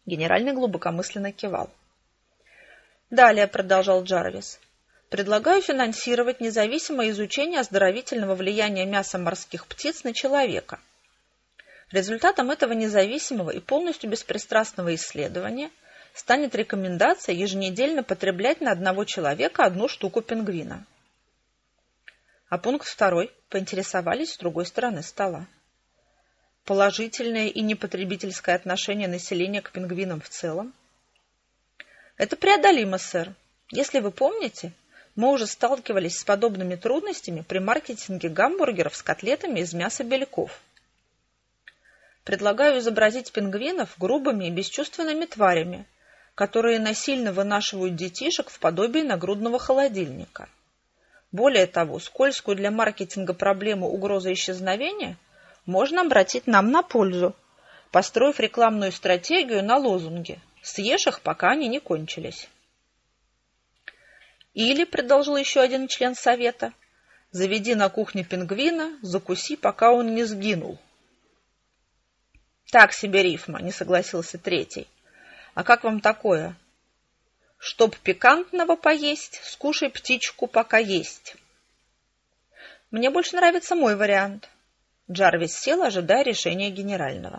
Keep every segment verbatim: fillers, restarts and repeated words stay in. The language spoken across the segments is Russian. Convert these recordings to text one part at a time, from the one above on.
Генеральный глубокомысленно кивал. Далее, продолжал Джарвис, предлагаю финансировать независимое изучение оздоровительного влияния мяса морских птиц на человека. Результатом этого независимого и полностью беспристрастного исследования станет рекомендация еженедельно потреблять на одного человека одну штуку пингвина. А пункт второй поинтересовались с другой стороны стола. Положительное и непотребительское отношение населения к пингвинам в целом. Это преодолимо, сэр. Если вы помните, мы уже сталкивались с подобными трудностями при маркетинге гамбургеров с котлетами из мяса бельков. Предлагаю изобразить пингвинов грубыми и бесчувственными тварями, которые насильно вынашивают детишек в подобие нагрудного холодильника. Более того, скользкую для маркетинга проблему угрозы исчезновения можно обратить нам на пользу, построив рекламную стратегию на лозунге «Съешь их, пока они не кончились». Или, продолжил еще один член совета, «Заведи на кухне пингвина, закуси, пока он не сгинул». Так себе рифма, не согласился третий. А как вам такое? Чтоб пикантного поесть, скушай птичку, пока есть. Мне больше нравится мой вариант. Джарвис сел, ожидая решения генерального.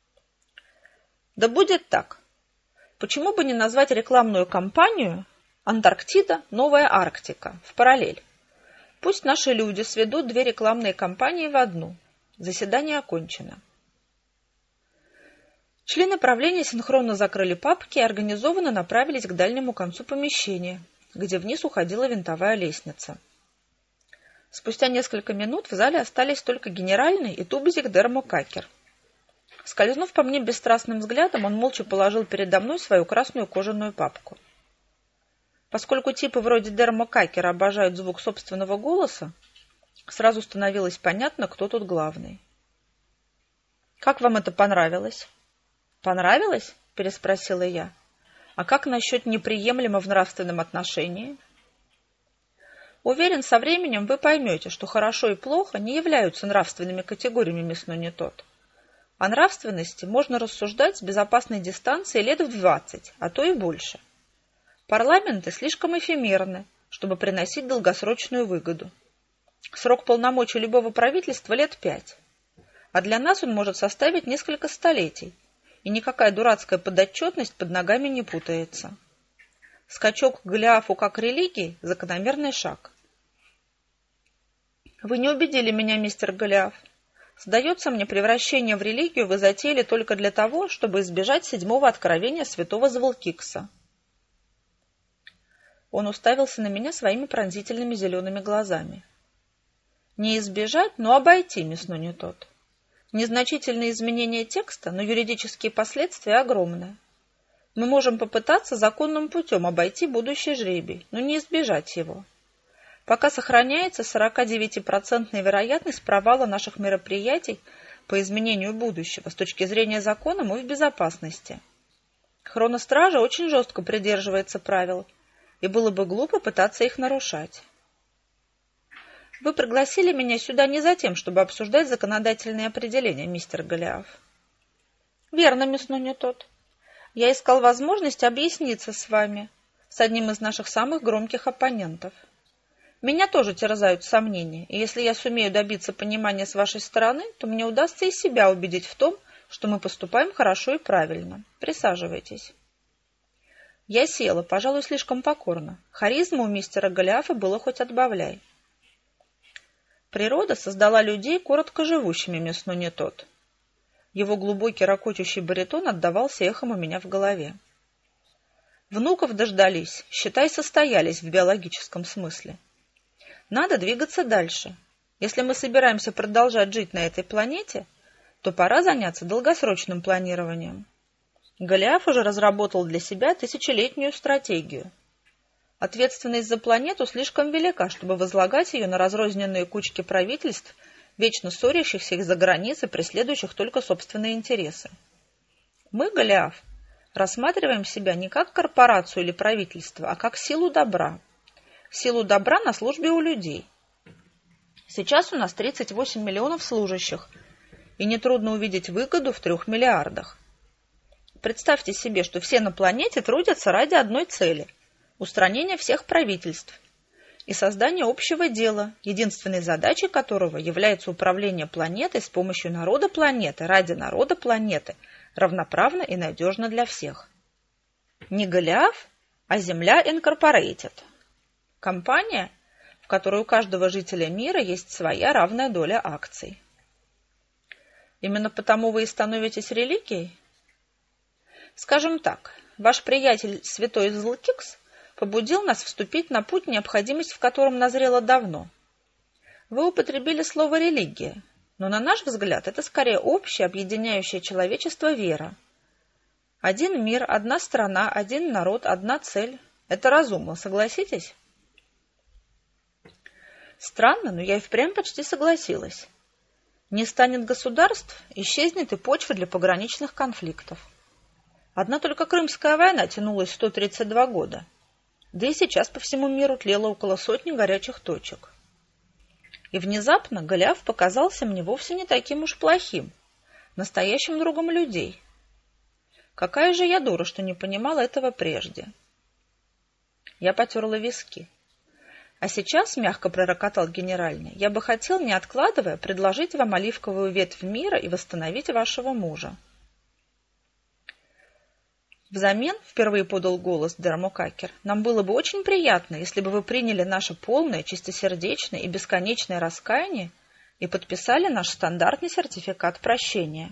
Да будет так. Почему бы не назвать рекламную кампанию «Антарктида. Новая Арктика» в параллель? Пусть наши люди сведут две рекламные кампании в одну. Заседание окончено. Члены правления синхронно закрыли папки и организованно направились к дальнему концу помещения, где вниз уходила винтовая лестница. Спустя несколько минут в зале остались только генеральный и тубзик Дермокакер. Скользнув по мне бесстрастным взглядом, он молча положил передо мной свою красную кожаную папку. Поскольку типы вроде Дермокакера обожают звук собственного голоса, сразу становилось понятно, кто тут главный. «Как вам это понравилось?» «Понравилось?» – переспросила я. «А как насчет неприемлемо в нравственном отношении?» «Уверен, со временем вы поймете, что хорошо и плохо не являются нравственными категориями, мисс Нонитот. О нравственности можно рассуждать с безопасной дистанции лет в двадцать, а то и больше. Парламенты слишком эфемерны, чтобы приносить долгосрочную выгоду. Срок полномочий любого правительства лет пять, а для нас он может составить несколько столетий, и никакая дурацкая подотчетность под ногами не путается. Скачок к Голиафу как религии – закономерный шаг. Вы не убедили меня, мистер Голиаф. Сдается мне, превращение в религию вы затеяли только для того, чтобы избежать седьмого откровения святого Зволкикса. Он уставился на меня своими пронзительными зелеными глазами. Не избежать, но обойти, мисс Нонитот. Незначительные изменения текста, но юридические последствия огромные. Мы можем попытаться законным путем обойти будущий жребий, но не избежать его. Пока сохраняется сорокадевятипроцентная вероятность провала наших мероприятий по изменению будущего с точки зрения закона и в безопасности. Хроностража очень жестко придерживается правил, и было бы глупо пытаться их нарушать. Вы пригласили меня сюда не за тем, чтобы обсуждать законодательные определения, мистер Голиаф. Верно, мисс Нонитот. Я искал возможность объясниться с вами, с одним из наших самых громких оппонентов. Меня тоже терзают сомнения, и если я сумею добиться понимания с вашей стороны, то мне удастся и себя убедить в том, что мы поступаем хорошо и правильно. Присаживайтесь. Я села, пожалуй, слишком покорно. Харизма у мистера Голиафа было хоть отбавляй. Природа создала людей коротко живущими, мисс Нонитот. Его глубокий ракочущий баритон отдавался эхом у меня в голове. Внуков дождались, считай, состоялись в биологическом смысле. Надо двигаться дальше. Если мы собираемся продолжать жить на этой планете, то пора заняться долгосрочным планированием. Голиаф уже разработал для себя тысячелетнюю стратегию. Ответственность за планету слишком велика, чтобы возлагать ее на разрозненные кучки правительств, вечно ссорящихся из-за границы, преследующих только собственные интересы. Мы, Голиаф, рассматриваем себя не как корпорацию или правительство, а как силу добра. Силу добра на службе у людей. Сейчас у нас тридцать восемь миллионов служащих, и нетрудно увидеть выгоду в трех миллиардах. Представьте себе, что все на планете трудятся ради одной цели – устранения всех правительств и создания общего дела, единственной задачей которого является управление планетой с помощью народа планеты, ради народа планеты, равноправно и надежно для всех. Не Голиаф, а Земля Инкорпорейтед. Компания, в которой у каждого жителя мира есть своя равная доля акций. Именно потому вы и становитесь религией? Скажем так, ваш приятель святой Злкикс побудил нас вступить на путь, необходимость в котором назрела давно. Вы употребили слово «религия», но на наш взгляд это скорее общая, объединяющая человечество вера. Один мир, одна страна, один народ, одна цель. Это разумно, согласитесь? Странно, но я и впрямь почти согласилась. Не станет государств, исчезнет и почва для пограничных конфликтов. Одна только Крымская война тянулась сто тридцать два года. Да и сейчас по всему миру тлело около сотни горячих точек. И внезапно Голиаф показался мне вовсе не таким уж плохим, настоящим другом людей. Какая же я дура, что не понимала этого прежде. Я потерла виски. А сейчас, мягко пророкотал генеральный, я бы хотел, не откладывая, предложить вам оливковую ветвь мира и восстановить вашего мужа. Взамен, впервые подал голос Дермокакер, нам было бы очень приятно, если бы вы приняли наше полное, чистосердечное и бесконечное раскаяние и подписали наш стандартный сертификат прощения.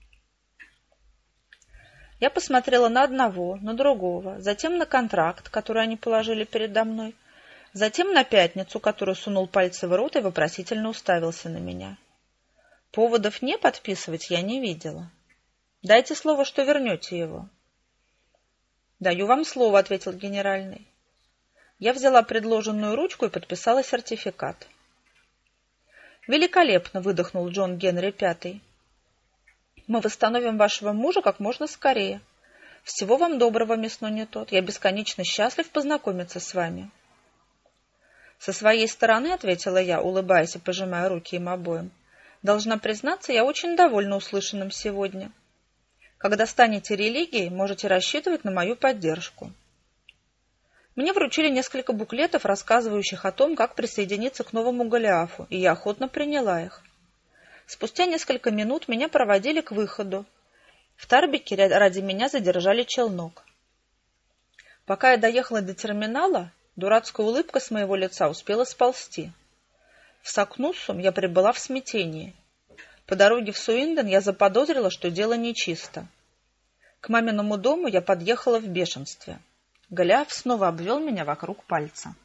Я посмотрела на одного, на другого, затем на контракт, который они положили передо мной, затем на пятницу, который сунул пальцы в рот и вопросительно уставился на меня. Поводов не подписывать я не видела. Дайте слово, что вернете его. «Даю вам слово», — ответил генеральный. Я взяла предложенную ручку и подписала сертификат. «Великолепно», — выдохнул Джон Генри Пятый. «Мы восстановим вашего мужа как можно скорее. Всего вам доброго, мисс Нунитот. Я бесконечно счастлив познакомиться с вами». «Со своей стороны», — ответила я, улыбаясь и пожимая руки им обоим, «должна признаться, я очень довольна услышанным сегодня. Когда станете религией, можете рассчитывать на мою поддержку». Мне вручили несколько буклетов, рассказывающих о том, как присоединиться к новому Голиафу, и я охотно приняла их. Спустя несколько минут меня проводили к выходу. В Тарбике ради меня задержали челнок. Пока я доехала до терминала, дурацкая улыбка с моего лица успела сползти. В Сакнуссум я прибыла в смятении. По дороге в Суинден я заподозрила, что дело нечисто. К маминому дому я подъехала в бешенстве. Голиаф снова обвел меня вокруг пальца.